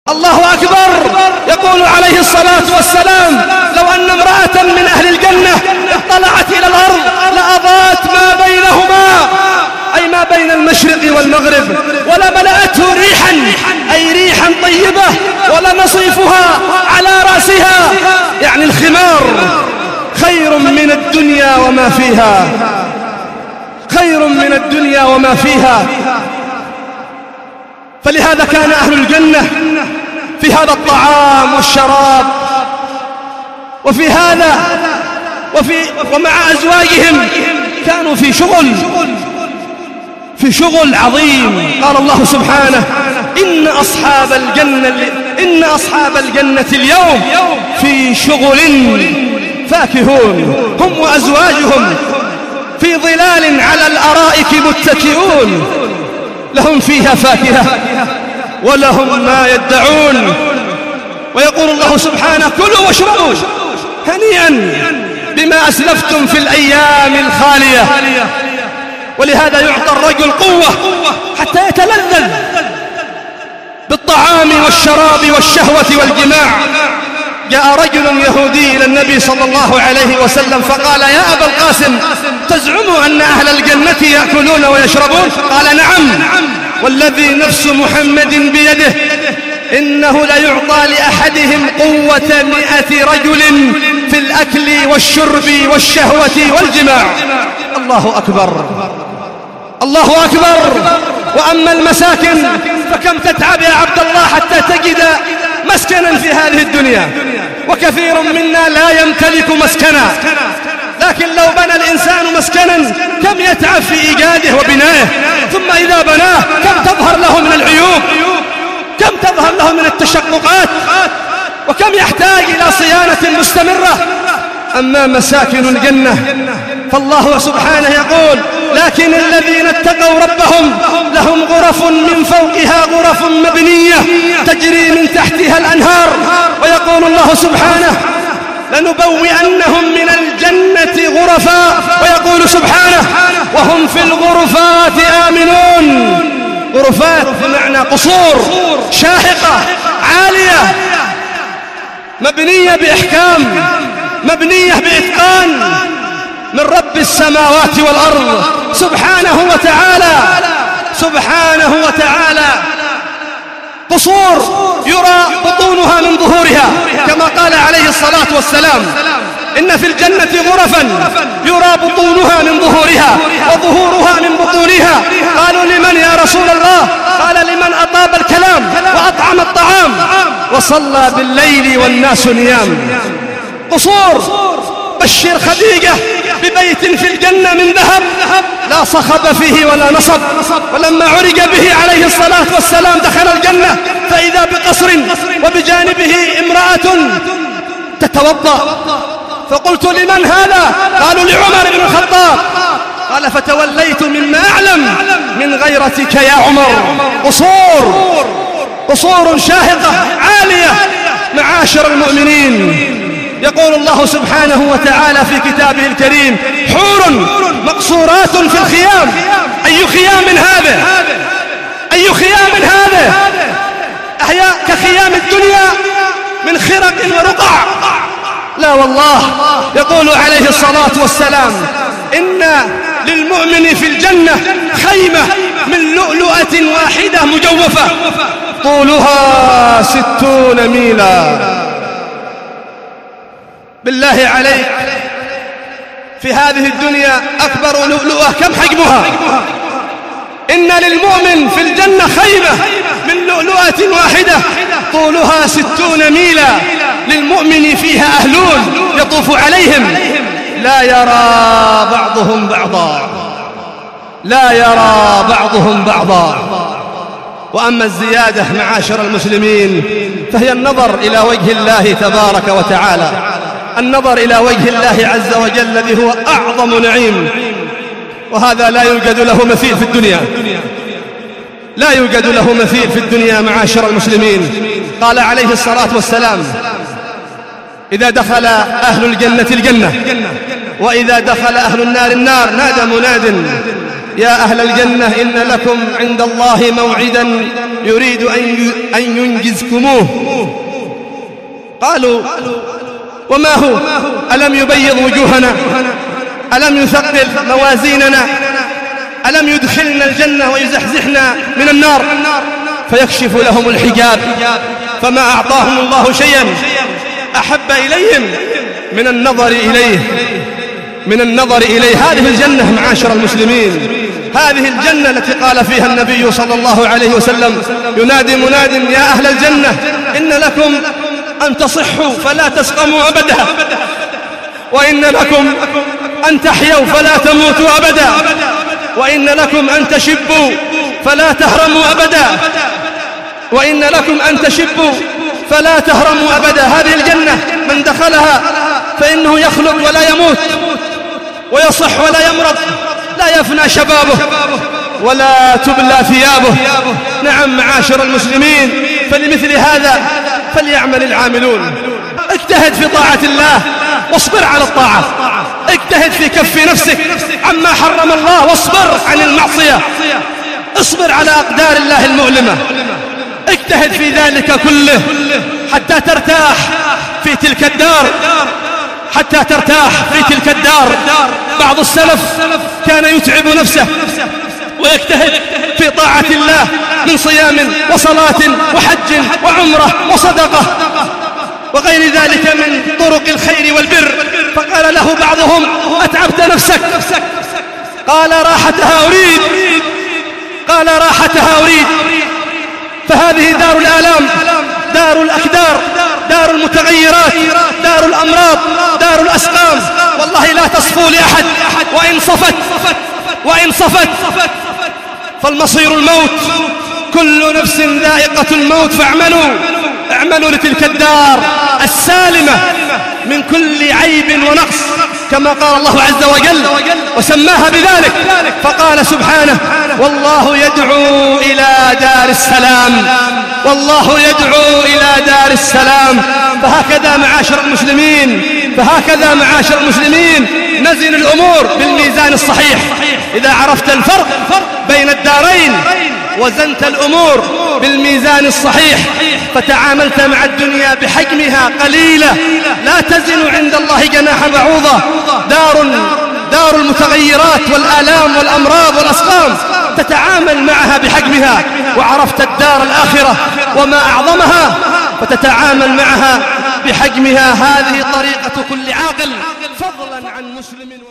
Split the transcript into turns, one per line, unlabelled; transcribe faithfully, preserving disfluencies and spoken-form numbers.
الله أكبر. يقول عليه الصلاة والسلام: لو أن امرأة من أهل الجنة اطلعت إلى الأرض لأضاءت ما بينهما، أي ما بين المشرق والمغرب، ولملأته ريحا، أي ريحا طيبة، ولنصيفها على رأسها، يعني الخمار، خير من الدنيا وما فيها، خير من الدنيا وما فيها. فلهذا كان أهل الجنة في هذا الطعام والشراب وفي هذا وفي ومع أزواجهم كانوا في شغل في شغل عظيم. قال الله سبحانه: إن أصحاب الجنة إن أصحاب الجنة اليوم في شغل فاكهون، هم وأزواجهم في ظلال على الأرائك متكئون، لهم فيها فاكهة ولهم ما يدعون. ويقول الله سبحانه: كلوا واشربوا هنيئا بما أسلفتم في الأيام الخالية. ولهذا يعطى الرجل قوة حتى يتلذذ بالطعام والشراب والشهوة والجماع. جاء رجل يهودي إلى النبي صلى الله عليه وسلم فقال: يا أبا القاسم، تزعم أن أهل الجنة يأكلون ويشربون؟ قال: نعم، والذي نفس محمد بيده إنه ليعطى لأحدهم قوة مئة رجل في الأكل والشرب والشهوة والجماع. الله أكبر، الله أكبر. وأما المساكن فكم تتعب يا عبد الله حتى تجد مسكنا في هذه الدنيا، وكثير منا لا يمتلك مسكنا، لكن لو بنى الإنسان مسكنا كم يتعب في إيجاده وبنائه، ثم إذا بناه كم تظهر له من العيوب، كم تظهر له من التشققات، وكم يحتاج إلى صيانة مستمرة. أما مساكن الجنة فالله سبحانه يقول: لكن الذين اتقوا ربهم لهم غرف من فوقها غرف مبنية تجري من تحتها الأنهار. ويقول الله سبحانه: لنبوئنهم من الجنة غرفا. ويقول سبحانه: وهم في الغرفات آمنون. غرفات بمعنى قصور شاهقة عالية، مبنية بإحكام، مبنية بإتقان من رب السماوات والأرض سبحانه وتعالى، سبحانه وتعالى. قصور يرى بطونها من ظهورها، كما قال عليه الصلاة والسلام: إن في الجنة غرفا يرى بطونها من ظهورها وظهورها من بطونها. قالوا: لمن يا رسول الله؟ قال: لمن أطاب الكلام وأطعم الطعام وصلى بالليل والناس نيام. قصور. بشر خديجة ببيت في الجنة من ذهب لا صخب فيه ولا نصب. ولما عرج به عليه الصلاة والسلام دخل الجنة فإذا بقصر وبجانبه امرأة تتوضأ. فقلت: لمن هذا؟ قالوا: لعمر بن الخطاب. قال: فتوليت مما أعلم من غيرتك يا عمر. قصور، قصور شاهقة عالية. معاشر المؤمنين، يقول الله سبحانه وتعالى في كتابه الكريم: حور مقصورات في الخيام. أي خيام هذا؟ أي خيام هذا؟ أحياء كخيام الدنيا من خرق ورقع؟ لا والله. يقول عليه الصلاة والسلام: إن للمؤمن في الجنة خيمة من لؤلؤة واحدة مجوفة طولها ستون ميلا. بالله عليك، في هذه الدنيا أكبر لؤلؤة كم حجمها؟ إن للمؤمن في الجنة خيمة من لؤلؤة واحدة طولها ستون ميلا، للمؤمن فيها أهلون يطوف عليهم لا يرى بعضهم بعضا، لا يرى بعضهم بعضا. وأما الزيادة معاشر المسلمين فهي النظر إلى وجه الله تبارك وتعالى، النظر إلى وجه الله عز وجل الذي هو أعظم نعيم، وهذا لا يوجد له مثيل في الدنيا، لا يوجد له مثيل في الدنيا معاشر المسلمين. قال عليه الصلاة والسلام: إذا دخل أهل الجنة الجنة وإذا دخل أهل النار النار نادى مناد يا أهل الجنة إن لكم عند الله موعدا يريد أن ينجزكموه. قالوا وما هو؟ ألم يبيض وجوهنا؟ ألم يثقل موازيننا؟ ألم يدخلنا الجنة ويزحزحنا من النار؟ فيكشف لهم الحجاب، فما أعطاهم الله شيئا أحب إليهم من النظر إليه من النظر إليه. هذه الجنة معاشر المسلمين، هذه الجنة التي قال فيها النبي صلى الله عليه وسلم: ينادي مناد يا أهل الجنة إن لكم أن تصحوا فلا تسقموا أبدا، وإن لكم أن تحيوا فلا تموتوا أبدا، وإن لكم أن تشبوا فلا تهرموا أبدا، وإن لكم أن تشبوا فلا تهرموا أبدا. هذه الجنة من دخلها فإنه يخلد ولا يموت، ويصح ولا يمرض، لا يفنى شبابه ولا تبلى ثيابه. نعم معاشر المسلمين، فلمثل هذا فليعمل العاملون. اجتهد في طاعة الله واصبر على الطاعة، اجتهد في كف نفسك عما حرم الله واصبر عن المعصية، اصبر على أقدار الله المؤلمة، اجتهد في ذلك كله حتى ترتاح في تلك الدار، حتى ترتاح في تلك الدار. بعض السلف كان يتعب نفسه ويجتهد في طاعة الله من صيام وصلاة وحج وعمرة وصدقة وغير ذلك من طرق الخير والبر، فقال له بعضهم: أتعبت نفسك؟ قال: راحتها أريد، قال: راحتها أريد. فهذه دار الآلام، دار الأكدار، دار المتغيرات، دار الأمراض، دار الأسقام. والله لا تصفو لأحد، وإن صفت وإن صفت فالمصير الموت. كل نفس ذائقة الموت، فاعملوا اعملوا لتلك الدار السالمة من كل عيب ونقص، كما قال الله عز وجل وسماها بذلك، فقال سبحانه: والله يدعو إلى دار السلام، والله يدعو إلى دار السلام. فهكذا معاشر المسلمين، فهكذا معاشر المسلمين نزن الأمور بالميزان الصحيح. إذا عرفت الفرق بين الدارين وزنت الأمور بالميزان الصحيح، فتعاملت مع الدنيا بحجمها قليلة لا تزن عند الله جناح بعوضة. دار دار المتغيرات والآلام والأمراض والأسقام، تتعامل معها بحجمها. وعرفت الدار الآخرة وما أعظمها، فتتعامل معها بحجمها. هذه طريقة كل عاقل، فضلا عن مسلم.